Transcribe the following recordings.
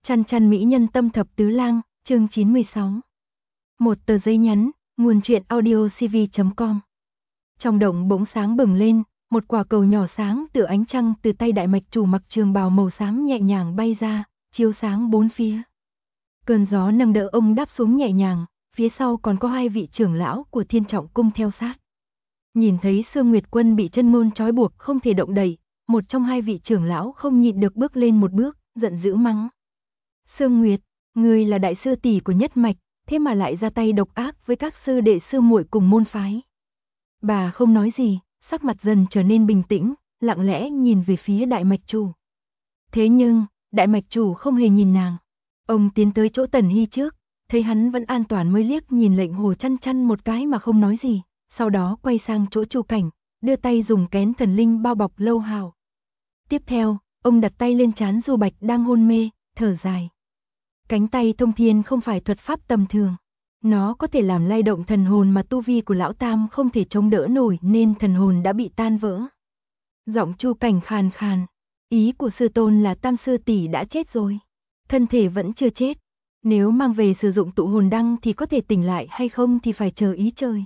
Chăn chăn mỹ nhân tâm thập tứ lang, chương 96. Một tờ giấy nhắn, nguồn truyện audio cv.com. Trong động bỗng sáng bừng lên, một quả cầu nhỏ sáng tựa ánh trăng từ tay đại mạch chủ mặc trường bào màu xám nhẹ nhàng bay ra, chiếu sáng bốn phía. Cơn gió nâng đỡ ông đáp xuống nhẹ nhàng, phía sau còn có hai vị trưởng lão của Thiên Trọng cung theo sát. Nhìn thấy Sương Nguyệt Quân bị chân môn trói buộc không thể động đậy, một trong hai vị trưởng lão không nhịn được bước lên một bước, giận dữ mắng. Sương Nguyệt, ngươi là đại sư tỷ của nhất mạch, thế mà lại ra tay độc ác với các sư đệ sư muội cùng môn phái. Bà không nói gì, sắc mặt dần trở nên bình tĩnh, lặng lẽ nhìn về phía đại mạch chủ. Thế nhưng, đại mạch chủ không hề nhìn nàng. Ông tiến tới chỗ Tần Hy trước, thấy hắn vẫn an toàn mới liếc nhìn Lệnh Hồ Chăn Chăn một cái mà không nói gì, sau đó quay sang chỗ Chu Cảnh, đưa tay dùng kén thần linh bao bọc Lâu Hào. Tiếp theo, ông đặt tay lên trán Du Bạch đang hôn mê, thở dài. Cánh tay thông thiên không phải thuật pháp tầm thường. Nó có thể làm lay động thần hồn mà tu vi của lão tam không thể chống đỡ nổi nên thần hồn đã bị tan vỡ. Giọng Chu Cảnh khàn khàn. Ý của sư tôn là tam sư tỷ đã chết rồi. Thân thể vẫn chưa chết. Nếu mang về sử dụng tụ hồn đăng thì có thể tỉnh lại hay không thì phải chờ ý trời.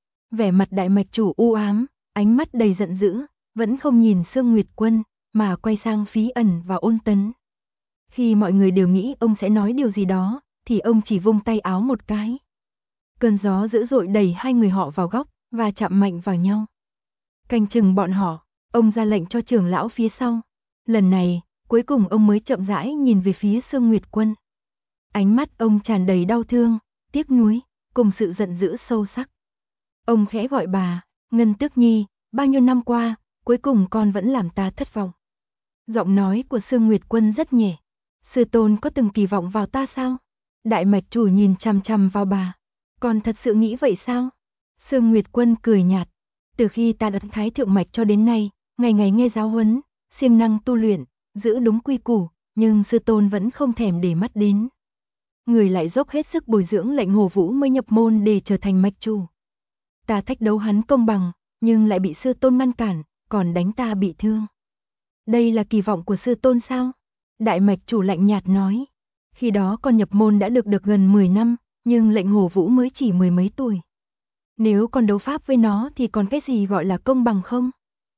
Vẻ mặt đại mạch chủ u ám, ánh mắt đầy giận dữ, vẫn không nhìn Sương Nguyệt Quân, mà quay sang Phí Ẩn và Ôn Tấn. Khi mọi người đều nghĩ ông sẽ nói điều gì đó, thì ông chỉ vung tay áo một cái. Cơn gió dữ dội đẩy hai người họ vào góc, và chạm mạnh vào nhau. Canh chừng bọn họ, ông ra lệnh cho trưởng lão phía sau. Lần này, cuối cùng ông mới chậm rãi nhìn về phía Sương Nguyệt Quân. Ánh mắt ông tràn đầy đau thương, tiếc nuối, cùng sự giận dữ sâu sắc. Ông khẽ gọi bà, Ngân Tước Nhi, bao nhiêu năm qua, cuối cùng con vẫn làm ta thất vọng. Giọng nói của Sương Nguyệt Quân rất nhẹ. Sư tôn có từng kỳ vọng vào ta sao? Đại mạch chủ nhìn chằm chằm vào bà. Con thật sự nghĩ vậy sao? Sương Nguyệt Quân cười nhạt. Từ khi ta đặt Thái Thượng Mạch cho đến nay, ngày ngày nghe giáo huấn, siêng năng tu luyện, giữ đúng quy củ, nhưng sư tôn vẫn không thèm để mắt đến. Người lại dốc hết sức bồi dưỡng Lệnh Hồ Vũ mới nhập môn để trở thành mạch chủ. Ta thách đấu hắn công bằng, nhưng lại bị sư tôn ngăn cản, còn đánh ta bị thương. Đây là kỳ vọng của sư tôn sao? Đại mạch chủ lạnh nhạt nói. Khi đó con nhập môn đã được gần 10 năm, nhưng Lệnh Hồ Vũ mới chỉ mười mấy tuổi. Nếu con đấu pháp với nó thì còn cái gì gọi là công bằng không?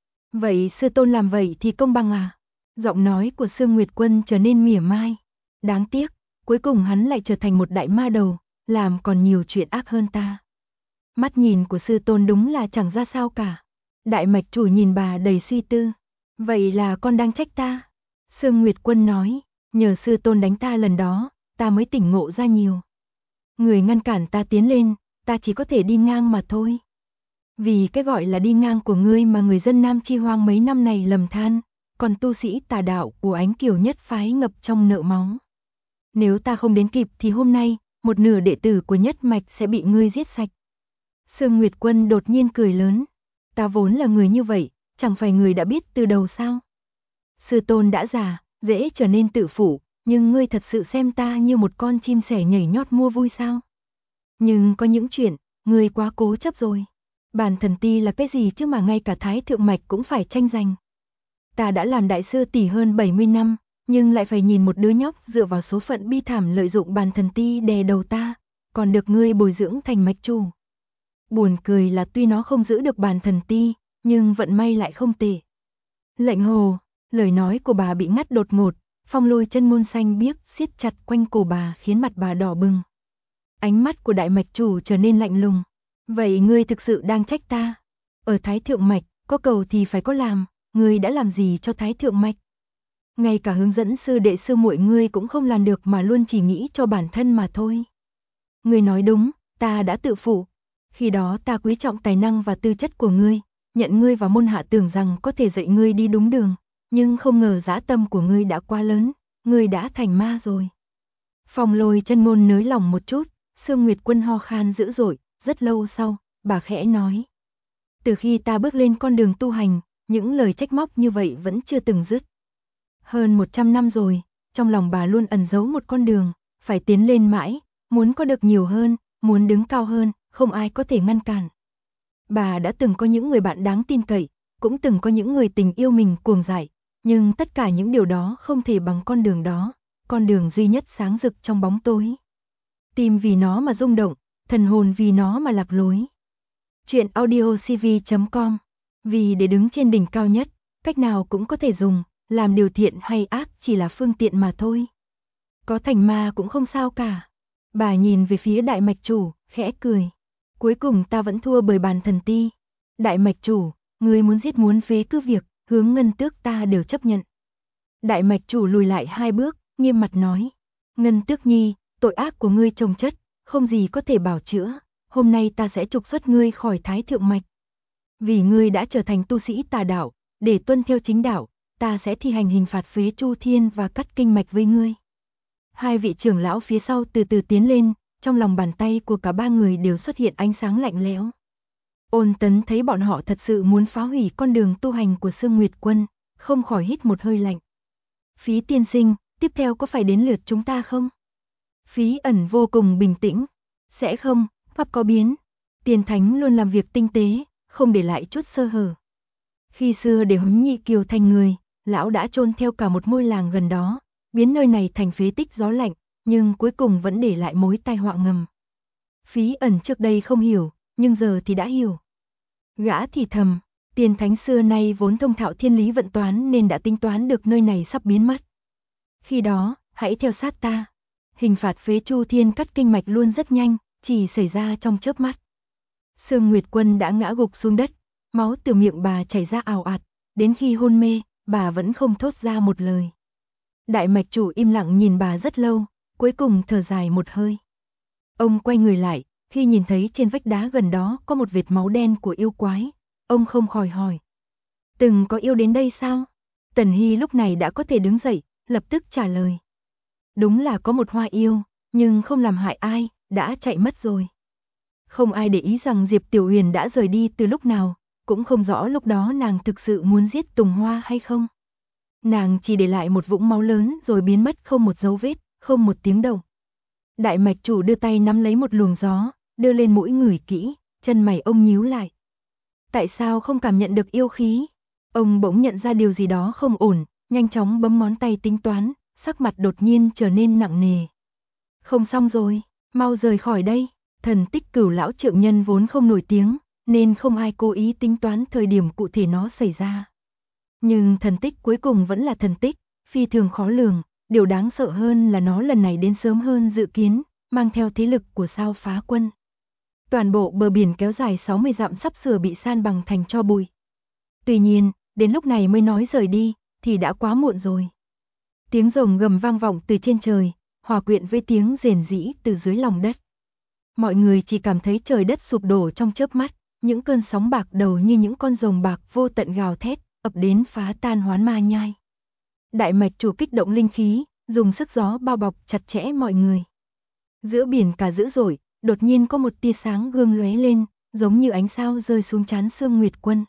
Vậy sư tôn làm vậy thì công bằng à? Giọng nói của Sương Nguyệt Quân trở nên mỉa mai. Đáng tiếc, cuối cùng hắn lại trở thành một đại ma đầu, làm còn nhiều chuyện ác hơn ta. Mắt nhìn của sư tôn đúng là chẳng ra sao cả. Đại mạch chủ nhìn bà đầy suy tư. Vậy là con đang trách ta? Sương Nguyệt Quân nói, nhờ sư tôn đánh ta lần đó, ta mới tỉnh ngộ ra nhiều. Người ngăn cản ta tiến lên, ta chỉ có thể đi ngang mà thôi. Vì cái gọi là đi ngang của ngươi mà người dân Nam Chi Hoang mấy năm này lầm than, còn tu sĩ tà đạo của Ánh Kiều nhất phái ngập trong nợ máu. Nếu ta không đến kịp thì hôm nay, một nửa đệ tử của nhất mạch sẽ bị ngươi giết sạch. Sương Nguyệt Quân đột nhiên cười lớn. Ta vốn là người như vậy, chẳng phải người đã biết từ đầu sao? Sư tôn đã già, dễ trở nên tự phụ, nhưng ngươi thật sự xem ta như một con chim sẻ nhảy nhót mua vui sao? Nhưng có những chuyện, ngươi quá cố chấp rồi. Bản thần ti là cái gì chứ mà ngay cả Thái Thượng Mạch cũng phải tranh giành. Ta đã làm đại sư tỷ hơn 70 năm, nhưng lại phải nhìn một đứa nhóc dựa vào số phận bi thảm lợi dụng bản thần ti đè đầu ta, còn được ngươi bồi dưỡng thành mạch chủ. Buồn cười là tuy nó không giữ được bản thần ti, nhưng vận may lại không tệ. Lệnh Hồ, lời nói của bà bị ngắt đột ngột, phong lôi chân môn xanh biếc siết chặt quanh cổ bà khiến mặt bà đỏ bừng. Ánh mắt của đại mạch chủ trở nên lạnh lùng. Vậy ngươi thực sự đang trách ta? Ở Thái Thượng Mạch, có cầu thì phải có làm, ngươi đã làm gì cho Thái Thượng Mạch? Ngay cả hướng dẫn sư đệ sư muội ngươi cũng không làm được mà luôn chỉ nghĩ cho bản thân mà thôi. Ngươi nói đúng, ta đã tự phụ. Khi đó ta quý trọng tài năng và tư chất của ngươi, nhận ngươi vào môn hạ tưởng rằng có thể dạy ngươi đi đúng đường, nhưng không ngờ dã tâm của ngươi đã quá lớn, ngươi đã thành ma rồi. Phong lôi chân môn nới lòng một chút, Sương Nguyệt Quân ho khan dữ dội, rất lâu sau, bà khẽ nói. Từ khi ta bước lên con đường tu hành, những lời trách móc như vậy vẫn chưa từng dứt. Hơn 100 năm rồi, trong lòng bà luôn ẩn giấu một con đường, phải tiến lên mãi, muốn có được nhiều hơn, muốn đứng cao hơn, không ai có thể ngăn cản. Bà đã từng có những người bạn đáng tin cậy, cũng từng có những người tình yêu mình cuồng dại, nhưng tất cả những điều đó không thể bằng con đường đó, con đường duy nhất sáng rực trong bóng tối. Tim vì nó mà rung động, thần hồn vì nó mà lạc lối. Chuyện audiocv.com. Vì để đứng trên đỉnh cao nhất, cách nào cũng có thể dùng, làm điều thiện hay ác chỉ là phương tiện mà thôi. Có thành ma cũng không sao cả. Bà nhìn về phía đại mạch chủ, khẽ cười. Cuối cùng ta vẫn thua bởi bàn thần ti. Đại mạch chủ, ngươi muốn giết muốn phế cứ việc, hướng Ngân Tước ta đều chấp nhận. Đại mạch chủ lùi lại 2 bước, nghiêm mặt nói. Ngân Tước nhi, tội ác của ngươi chồng chất, không gì có thể bảo chữa. Hôm nay ta sẽ trục xuất ngươi khỏi Thái Thượng Mạch. Vì ngươi đã trở thành tu sĩ tà đạo, để tuân theo chính đạo, ta sẽ thi hành hình phạt phế Chu Thiên và cắt kinh mạch với ngươi. 2 vị trưởng lão phía sau từ từ tiến lên, trong lòng bàn tay của cả 3 người đều xuất hiện ánh sáng lạnh lẽo. Ôn Tấn thấy bọn họ thật sự muốn phá hủy con đường tu hành của Sương Nguyệt Quân, không khỏi hít một hơi lạnh. Phí tiên sinh, tiếp theo có phải đến lượt chúng ta không? Phí Ẩn vô cùng bình tĩnh. Sẽ không, pháp có biến. Tiền Thánh luôn làm việc tinh tế, không để lại chút sơ hở. Khi xưa để Huấn Nhị Kiều thành người, lão đã chôn theo cả một ngôi làng gần đó, biến nơi này thành phế tích gió lạnh, nhưng cuối cùng vẫn để lại mối tai họa ngầm. Phí Ẩn trước đây không hiểu, nhưng giờ thì đã hiểu. Gã thì thầm, Tiền Thánh xưa nay vốn thông thạo thiên lý vận toán nên đã tính toán được nơi này sắp biến mất. Khi đó, hãy theo sát ta. Hình phạt phế Chu Thiên cắt kinh mạch luôn rất nhanh, chỉ xảy ra trong chớp mắt. Sương Nguyệt Quân đã ngã gục xuống đất, máu từ miệng bà chảy ra ào ạt, đến khi hôn mê, bà vẫn không thốt ra một lời. Đại mạch chủ im lặng nhìn bà rất lâu, cuối cùng thở dài một hơi. Ông quay người lại, khi nhìn thấy trên vách đá gần đó có một vệt máu đen của yêu quái, ông không khỏi hỏi. Từng có yêu đến đây sao? Tần Hy lúc này đã có thể đứng dậy, lập tức trả lời. Đúng là có một hoa yêu, nhưng không làm hại ai, đã chạy mất rồi. Không ai để ý rằng Diệp Tiểu Huyền đã rời đi từ lúc nào, cũng không rõ lúc đó nàng thực sự muốn giết Tùng Hoa hay không. Nàng chỉ để lại một vũng máu lớn rồi biến mất không một dấu vết, không một tiếng động. Đại mạch chủ đưa tay nắm lấy một luồng gió, đưa lên mũi ngửi kỹ, chân mày ông nhíu lại. Tại sao không cảm nhận được yêu khí? Ông bỗng nhận ra điều gì đó không ổn, nhanh chóng bấm ngón tay tính toán, sắc mặt đột nhiên trở nên nặng nề. Không xong rồi, mau rời khỏi đây. Thần tích Cửu lão trượng nhân vốn không nổi tiếng, nên không ai cố ý tính toán thời điểm cụ thể nó xảy ra. Nhưng thần tích cuối cùng vẫn là thần tích, phi thường khó lường, điều đáng sợ hơn là nó lần này đến sớm hơn dự kiến, mang theo thế lực của Sao Phá Quân. Toàn bộ bờ biển kéo dài 60 dặm sắp sửa bị san bằng thành tro bụi. Tuy nhiên, đến lúc này mới nói rời đi, thì đã quá muộn rồi. Tiếng rồng gầm vang vọng từ trên trời, hòa quyện với tiếng rền rĩ từ dưới lòng đất. Mọi người chỉ cảm thấy trời đất sụp đổ trong chớp mắt, những cơn sóng bạc đầu như những con rồng bạc vô tận gào thét, ập đến phá tan Hoán Ma Nhai. Đại mạch chủ kích động linh khí, dùng sức gió bao bọc chặt chẽ mọi người. Giữa biển cả dữ dội, đột nhiên có một tia sáng gương lóe lên, giống như ánh sao rơi xuống trán Sương Nguyệt Quân.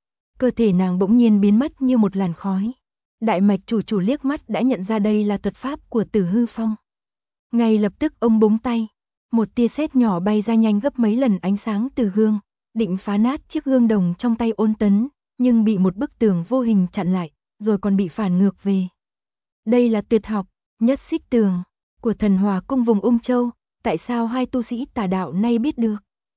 Cơ thể nàng bỗng nhiên biến mất như một làn khói. Đại mạch chủ liếc mắt đã nhận ra đây là thuật pháp của Tử Hư Phong. Ngay lập tức ông búng tay, một tia sét nhỏ bay ra nhanh gấp mấy lần ánh sáng từ gương, định phá nát chiếc gương đồng trong tay Ôn Tấn, nhưng bị một bức tường vô hình chặn lại, rồi còn bị phản ngược về. Đây là tuyệt học, nhất xích tường, của Thần Hòa cung vùng Ung Châu, tại sao 2 tu sĩ tà đạo nay biết được?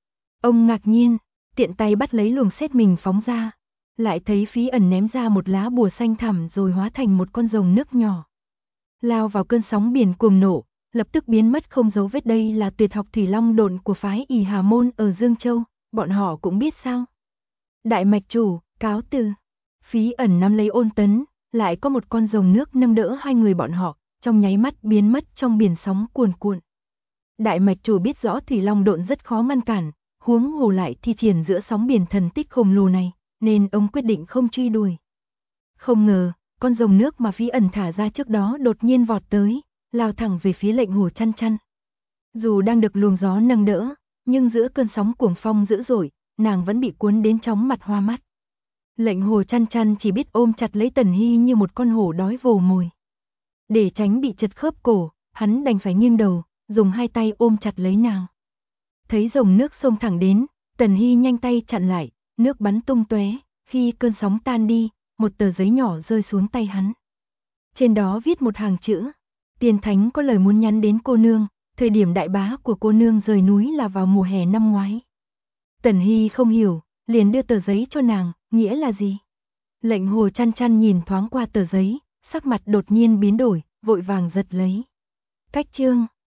Ông ngạc nhiên, tiện tay bắt lấy luồng sét mình phóng ra, lại thấy Phí Ẩn ném ra một lá bùa xanh thẳm rồi hóa thành một con rồng nước nhỏ. Lao vào cơn sóng biển cuồng nộ, lập tức biến mất không dấu vết. Đây là tuyệt học Thủy Long Độn của phái Ỷ Hà Môn ở Dương Châu, bọn họ cũng biết sao? Đại mạch chủ, cáo từ. Phí Ẩn nắm lấy Ôn Tấn, lại có một con rồng nước nâng đỡ 2 người bọn họ, trong nháy mắt biến mất trong biển sóng cuồn cuộn. Đại mạch chủ biết rõ Thủy Long Độn rất khó ngăn cản, huống hồ lại thi triển giữa sóng biển thần tích khổng lồ này, nên ông quyết định không truy đuổi. Không ngờ, con rồng nước mà Phí Ẩn thả ra trước đó đột nhiên vọt tới, lao thẳng về phía Lệnh Hồ Chăn Chăn. Dù đang được luồng gió nâng đỡ, nhưng giữa cơn sóng cuồng phong dữ dội, nàng vẫn bị cuốn đến chóng mặt hoa mắt. Lệnh Hồ Chăn Chăn chỉ biết ôm chặt lấy Tần Hy như một con hổ đói vồ mồi. Để tránh bị chật khớp cổ, hắn đành phải nghiêng đầu, dùng 2 tay ôm chặt lấy nàng. Thấy dòng nước xông thẳng đến, Tần Hy nhanh tay chặn lại, nước bắn tung tóe. Khi cơn sóng tan đi, một tờ giấy nhỏ rơi xuống tay hắn. Trên đó viết một hàng chữ: Tiên Thánh có lời muốn nhắn đến cô nương, thời điểm đại bá của cô nương rời núi là vào mùa hè năm ngoái. Tần Hy không hiểu, liền đưa tờ giấy cho nàng, nghĩa là gì? Lệnh Hồ chăn chăn nhìn thoáng qua tờ giấy, sắc mặt đột nhiên biến đổi, vội vàng giật lấy. Cách chương